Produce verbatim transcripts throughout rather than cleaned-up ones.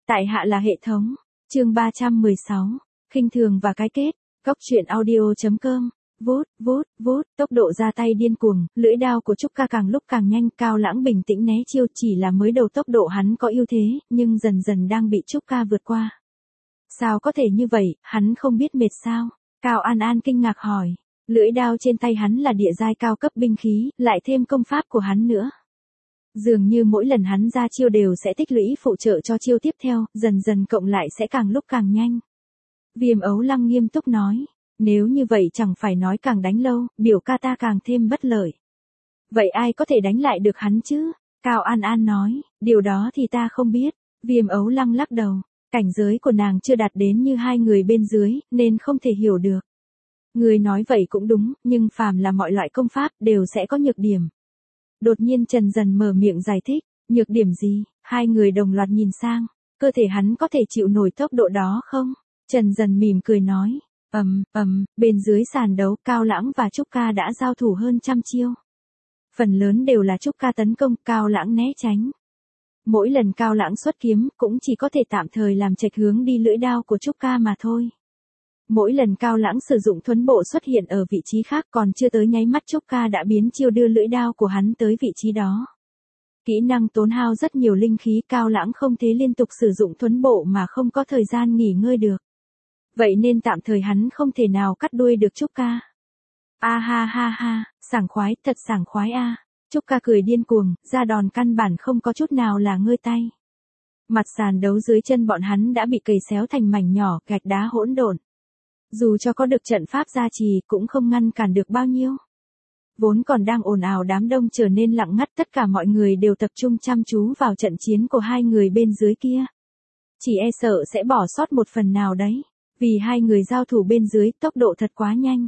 Tại hạ là hệ thống. Chương ba trăm mười sáu. Khinh thường và cái kết. Cốc truyện audio chấm com. Vút, vút, vút, tốc độ ra tay điên cuồng, lưỡi đao của Trúc Ca càng lúc càng nhanh, Cao Lãng bình tĩnh né chiêu, chỉ là mới đầu tốc độ hắn có ưu thế, nhưng dần dần đang bị Trúc Ca vượt qua. Sao có thể như vậy, hắn không biết mệt sao? Cao An An kinh ngạc hỏi. Lưỡi đao trên tay hắn là địa giai cao cấp binh khí, lại thêm công pháp của hắn nữa. Dường như mỗi lần hắn ra chiêu đều sẽ tích lũy phụ trợ cho chiêu tiếp theo, dần dần cộng lại sẽ càng lúc càng nhanh. Viêm Ấu Lăng nghiêm túc nói. Nếu như vậy chẳng phải nói càng đánh lâu, biểu ca ta càng thêm bất lợi. Vậy ai có thể đánh lại được hắn chứ? Cao An An nói, điều đó thì ta không biết. Viêm Ấu Lăng lắc đầu, cảnh giới của nàng chưa đạt đến như hai người bên dưới, nên không thể hiểu được. Người nói vậy cũng đúng, nhưng phàm là mọi loại công pháp đều sẽ có nhược điểm. Đột nhiên Trần Dần mở miệng giải thích, nhược điểm gì? Hai người đồng loạt nhìn sang, cơ thể hắn có thể chịu nổi tốc độ đó không? Trần Dần mỉm cười nói. Ầm, ầm, bên dưới sàn đấu, Cao Lãng và Trúc Ca đã giao thủ hơn trăm chiêu. Phần lớn đều là Trúc Ca tấn công, Cao Lãng né tránh. Mỗi lần Cao Lãng xuất kiếm, cũng chỉ có thể tạm thời làm chệch hướng đi lưỡi đao của Trúc Ca mà thôi. Mỗi lần Cao Lãng sử dụng thuấn bộ xuất hiện ở vị trí khác, còn chưa tới nháy mắt Trúc Ca đã biến chiêu đưa lưỡi đao của hắn tới vị trí đó. Kỹ năng tốn hao rất nhiều linh khí, Cao Lãng không thể liên tục sử dụng thuấn bộ mà không có thời gian nghỉ ngơi được. Vậy nên tạm thời hắn không thể nào cắt đuôi được Trúc Ca. A ha ha ha, sảng khoái, thật sảng khoái a. Trúc Ca cười điên cuồng, ra đòn căn bản không có chút nào là ngơi tay. Mặt sàn đấu dưới chân bọn hắn đã bị cày xéo thành mảnh nhỏ, gạch đá hỗn độn. Dù cho có được trận pháp gia trì cũng không ngăn cản được bao nhiêu. Vốn còn đang ồn ào đám đông trở nên lặng ngắt, tất cả mọi người đều tập trung chăm chú vào trận chiến của hai người bên dưới kia. Chỉ e sợ sẽ bỏ sót một phần nào đấy. Vì hai người giao thủ bên dưới, tốc độ thật quá nhanh.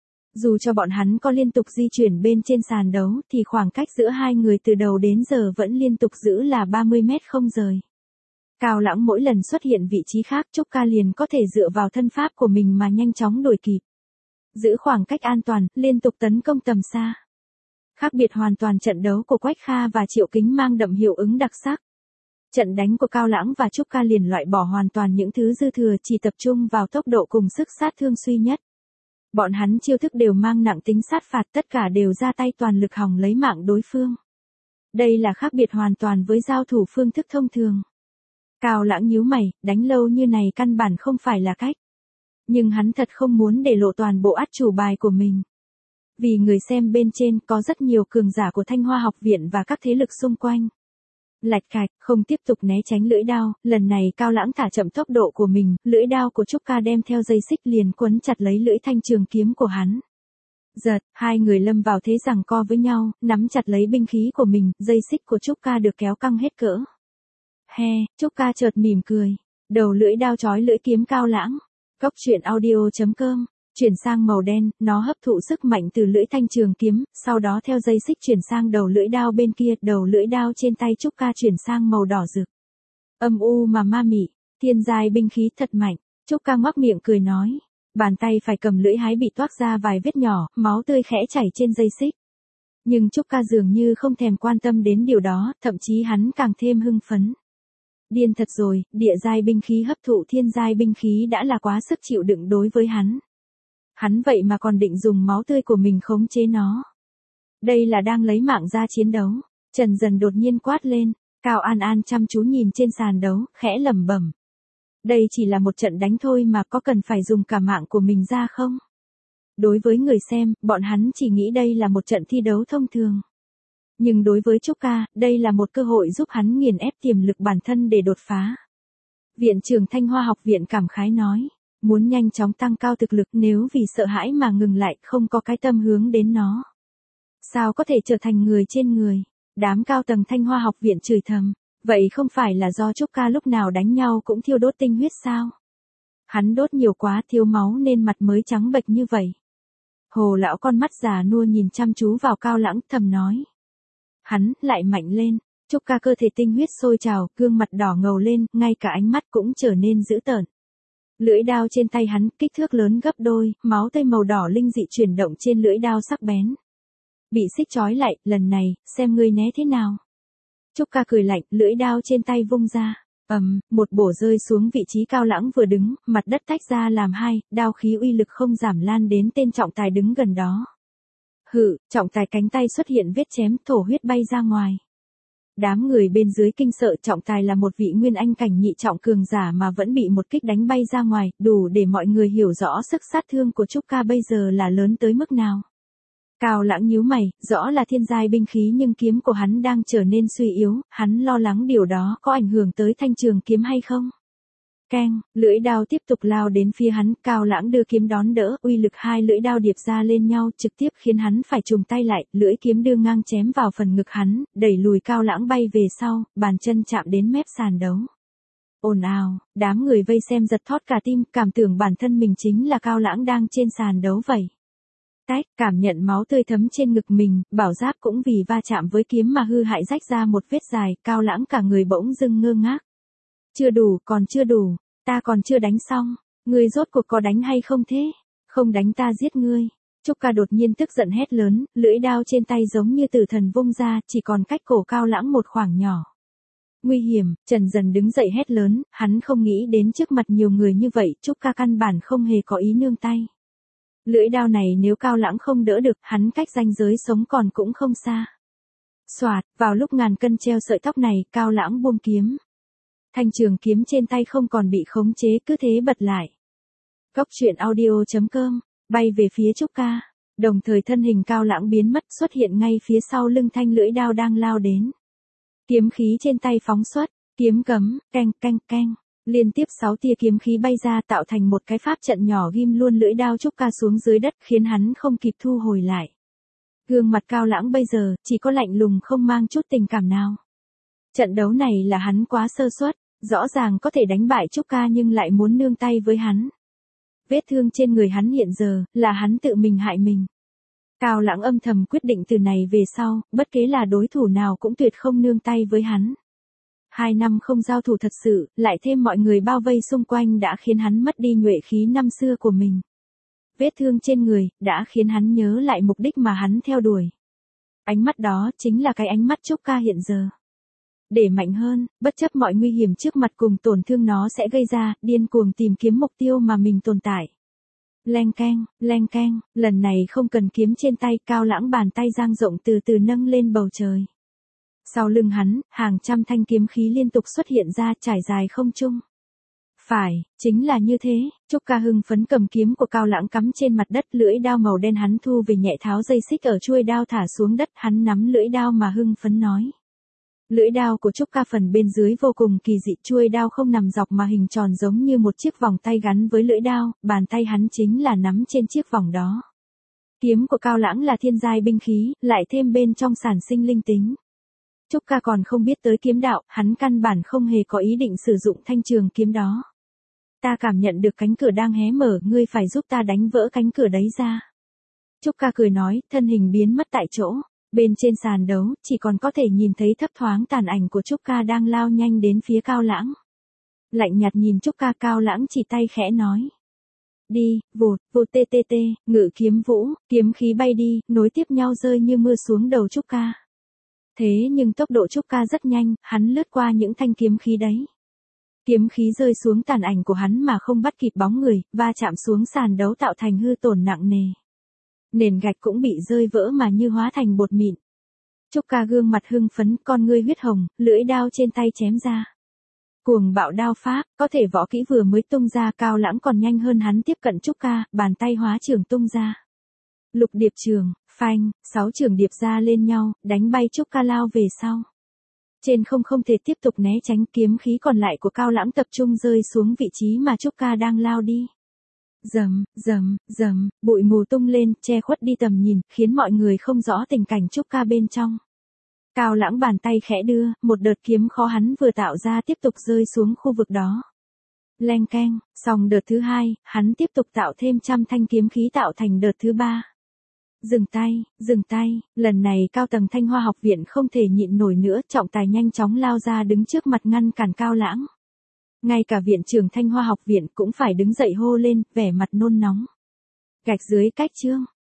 Dù cho bọn hắn có liên tục di chuyển bên trên sàn đấu, thì khoảng cách giữa hai người từ đầu đến giờ vẫn liên tục giữ là ba mươi mét không rời. Cao Lãng mỗi lần xuất hiện vị trí khác, Trúc Ca liền có thể dựa vào thân pháp của mình mà nhanh chóng đuổi kịp. Giữ khoảng cách an toàn, liên tục tấn công tầm xa. Khác biệt hoàn toàn trận đấu của Quách Kha và Triệu Kính mang đậm hiệu ứng đặc sắc. Trận đánh của Cao Lãng và Trúc Ca liền loại bỏ hoàn toàn những thứ dư thừa, chỉ tập trung vào tốc độ cùng sức sát thương suy nhất. Bọn hắn chiêu thức đều mang nặng tính sát phạt, tất cả đều ra tay toàn lực hòng lấy mạng đối phương. Đây là khác biệt hoàn toàn với giao thủ phương thức thông thường. Cao Lãng nhíu mày, đánh lâu như này căn bản không phải là cách. Nhưng hắn thật không muốn để lộ toàn bộ át chủ bài của mình. Vì người xem bên trên có rất nhiều cường giả của Thanh Hoa học viện và các thế lực xung quanh. Lạch cạch, không tiếp tục né tránh lưỡi đao, lần này Cao Lãng thả chậm tốc độ của mình, lưỡi đao của Trúc Ca đem theo dây xích liền quấn chặt lấy lưỡi thanh trường kiếm của hắn. Giật, hai người lâm vào thế giằng co với nhau, nắm chặt lấy binh khí của mình, dây xích của Trúc Ca được kéo căng hết cỡ. He, Trúc Ca chợt mỉm cười, đầu lưỡi đao chói lưỡi kiếm Cao Lãng. Cốc truyện audio chấm com. Chuyển sang màu đen, nó hấp thụ sức mạnh từ lưỡi thanh trường kiếm, sau đó theo dây xích chuyển sang đầu lưỡi đao bên kia, đầu lưỡi đao trên tay Trúc Ca chuyển sang màu đỏ rực. Âm u mà ma mị, thiên giai binh khí thật mạnh, Trúc Ca ngoác miệng cười nói. Bàn tay phải cầm lưỡi hái bị toác ra vài vết nhỏ, máu tươi khẽ chảy trên dây xích. Nhưng Trúc Ca dường như không thèm quan tâm đến điều đó, thậm chí hắn càng thêm hưng phấn. Điên thật rồi, địa giai binh khí hấp thụ thiên giai binh khí đã là quá sức chịu đựng đối với hắn. Hắn vậy mà còn định dùng máu tươi của mình khống chế nó. Đây là đang lấy mạng ra chiến đấu. Trần Dần đột nhiên quát lên, Cao An An chăm chú nhìn trên sàn đấu, khẽ lẩm bẩm. Đây chỉ là một trận đánh thôi mà có cần phải dùng cả mạng của mình ra không? Đối với người xem, bọn hắn chỉ nghĩ đây là một trận thi đấu thông thường. Nhưng đối với Trúc Ca, đây là một cơ hội giúp hắn nghiền ép tiềm lực bản thân để đột phá. Viện trưởng Thanh Hoa học viện cảm khái nói. Muốn nhanh chóng tăng cao thực lực, nếu vì sợ hãi mà ngừng lại, không có cái tâm hướng đến nó. Sao có thể trở thành người trên người? Đám cao tầng Thanh Hoa học viện chửi thầm. Vậy không phải là do Trúc Ca lúc nào đánh nhau cũng thiêu đốt tinh huyết sao? Hắn đốt nhiều quá, thiếu máu nên mặt mới trắng bệch như vậy. Hồ lão con mắt già nua nhìn chăm chú vào Cao Lãng, thầm nói. Hắn lại mạnh lên. Trúc Ca cơ thể tinh huyết sôi trào, gương mặt đỏ ngầu lên, ngay cả ánh mắt cũng trở nên dữ tợn. Lưỡi đao trên tay hắn, kích thước lớn gấp đôi, máu tươi màu đỏ linh dị chuyển động trên lưỡi đao sắc bén. Bị xích trói lại, lần này, xem ngươi né thế nào. Trúc Ca cười lạnh, lưỡi đao trên tay vung ra. ầm, một bổ rơi xuống vị trí Cao Lãng vừa đứng, mặt đất tách ra làm hai, đao khí uy lực không giảm lan đến tên trọng tài đứng gần đó. Hự, trọng tài cánh tay xuất hiện vết chém, thổ huyết bay ra ngoài. Đám người bên dưới kinh sợ, trọng tài là một vị nguyên anh cảnh nhị trọng cường giả mà vẫn bị một kích đánh bay ra ngoài, đủ để mọi người hiểu rõ sức sát thương của Trúc Ca bây giờ là lớn tới mức nào. Cao Lãng nhíu mày, rõ là thiên giai binh khí nhưng kiếm của hắn đang trở nên suy yếu, hắn lo lắng điều đó có ảnh hưởng tới thanh trường kiếm hay không. Keng, lưỡi đao tiếp tục lao đến phía hắn, Cao Lãng đưa kiếm đón đỡ, uy lực hai lưỡi đao điệp ra lên nhau, trực tiếp khiến hắn phải trùng tay lại, lưỡi kiếm đưa ngang chém vào phần ngực hắn, đẩy lùi Cao Lãng bay về sau, bàn chân chạm đến mép sàn đấu. Ồn ào, đám người vây xem giật thót cả tim, cảm tưởng bản thân mình chính là Cao Lãng đang trên sàn đấu vậy. Tách, cảm nhận máu tươi thấm trên ngực mình, bảo giáp cũng vì va chạm với kiếm mà hư hại rách ra một vết dài, Cao Lãng cả người bỗng dưng ngơ ngác. Chưa đủ, còn chưa đủ, ta còn chưa đánh xong, ngươi rốt cuộc có đánh hay không thế? Không đánh ta giết ngươi. Trúc Ca đột nhiên tức giận hét lớn, lưỡi đao trên tay giống như tử thần vung ra, chỉ còn cách cổ Cao Lãng một khoảng nhỏ. Nguy hiểm, Trần Dần đứng dậy hét lớn, hắn không nghĩ đến trước mặt nhiều người như vậy, Trúc Ca căn bản không hề có ý nương tay. Lưỡi đao này nếu Cao Lãng không đỡ được, hắn cách ranh giới sống còn cũng không xa. Soạt, vào lúc ngàn cân treo sợi tóc này, Cao Lãng buông kiếm. Thanh trường kiếm trên tay không còn bị khống chế, cứ thế bật lại. Góc truyện audio chấm com, bay về phía Trúc Ca, đồng thời thân hình Cao Lãng biến mất, xuất hiện ngay phía sau lưng thanh lưỡi đao đang lao đến. Kiếm khí trên tay phóng xuất, kiếm cấm, canh canh canh, liên tiếp sáu tia kiếm khí bay ra tạo thành một cái pháp trận nhỏ ghim luôn lưỡi đao Trúc Ca xuống dưới đất, khiến hắn không kịp thu hồi lại. Gương mặt Cao Lãng bây giờ chỉ có lạnh lùng không mang chút tình cảm nào. Trận đấu này là hắn quá sơ suất, rõ ràng có thể đánh bại Trúc Ca nhưng lại muốn nương tay với hắn. Vết thương trên người hắn hiện giờ là hắn tự mình hại mình. Cao Lãng âm thầm quyết định từ này về sau, bất kể là đối thủ nào cũng tuyệt không nương tay với hắn. Hai năm không giao thủ thật sự, lại thêm mọi người bao vây xung quanh đã khiến hắn mất đi nhuệ khí năm xưa của mình. Vết thương trên người đã khiến hắn nhớ lại mục đích mà hắn theo đuổi. Ánh mắt đó chính là cái ánh mắt Trúc Ca hiện giờ. Để mạnh hơn, bất chấp mọi nguy hiểm trước mặt cùng tổn thương nó sẽ gây ra, điên cuồng tìm kiếm mục tiêu mà mình tồn tại. Leng keng, leng keng, lần này không cần kiếm trên tay, Cao Lãng bàn tay dang rộng từ từ nâng lên bầu trời. Sau lưng hắn, hàng trăm thanh kiếm khí liên tục xuất hiện ra trải dài không trung. Phải, chính là như thế, Trúc Ca hưng phấn cầm kiếm của Cao Lãng cắm trên mặt đất, lưỡi đao màu đen hắn thu về nhẹ, tháo dây xích ở chuôi đao thả xuống đất, hắn nắm lưỡi đao mà hưng phấn nói. Lưỡi đao của Trúc Ca phần bên dưới vô cùng kỳ dị, chuôi đao không nằm dọc mà hình tròn giống như một chiếc vòng tay gắn với lưỡi đao, bàn tay hắn chính là nắm trên chiếc vòng đó. Kiếm của Cao Lãng là thiên giai binh khí, lại thêm bên trong sản sinh linh tính. Trúc Ca còn không biết tới kiếm đạo, hắn căn bản không hề có ý định sử dụng thanh trường kiếm đó. Ta cảm nhận được cánh cửa đang hé mở, ngươi phải giúp ta đánh vỡ cánh cửa đấy ra. Trúc Ca cười nói, thân hình biến mất tại chỗ. Bên trên sàn đấu, chỉ còn có thể nhìn thấy thấp thoáng tàn ảnh của Trúc Ca đang lao nhanh đến phía Cao Lãng. Lạnh nhạt nhìn Trúc Ca, Cao Lãng chỉ tay khẽ nói. Đi, vụt, vụt tê tê tê, ngự kiếm vũ, kiếm khí bay đi, nối tiếp nhau rơi như mưa xuống đầu Trúc Ca. Thế nhưng tốc độ Trúc Ca rất nhanh, hắn lướt qua những thanh kiếm khí đấy. Kiếm khí rơi xuống tàn ảnh của hắn mà không bắt kịp bóng người, va chạm xuống sàn đấu tạo thành hư tổn nặng nề. Nền gạch cũng bị rơi vỡ mà như hóa thành bột mịn. Trúc Ca gương mặt hưng phấn, con ngươi huyết hồng, lưỡi đao trên tay chém ra. Cuồng bạo đao pháp, có thể võ kỹ vừa mới tung ra, Cao Lãng còn nhanh hơn hắn tiếp cận Trúc Ca, bàn tay hóa trường tung ra. Lục điệp trường, phanh, sáu trường điệp ra lên nhau, đánh bay Trúc Ca lao về sau. Trên không không thể tiếp tục né tránh, kiếm khí còn lại của Cao Lãng tập trung rơi xuống vị trí mà Trúc Ca đang lao đi. Rầm, rầm, rầm, bụi mù tung lên, che khuất đi tầm nhìn, khiến mọi người không rõ tình cảnh Trúc Ca bên trong. Cao Lãng bàn tay khẽ đưa, một đợt kiếm khó hắn vừa tạo ra tiếp tục rơi xuống khu vực đó. Leng keng, xong đợt thứ hai, hắn tiếp tục tạo thêm trăm thanh kiếm khí tạo thành đợt thứ ba. Dừng tay, dừng tay, lần này cao tầng Thanh Hoa học viện không thể nhịn nổi nữa, trọng tài nhanh chóng lao ra đứng trước mặt ngăn cản Cao Lãng. Ngay cả viện trưởng Thanh Hoa học viện cũng phải đứng dậy hô lên, vẻ mặt nôn nóng. Gạch dưới cách chương,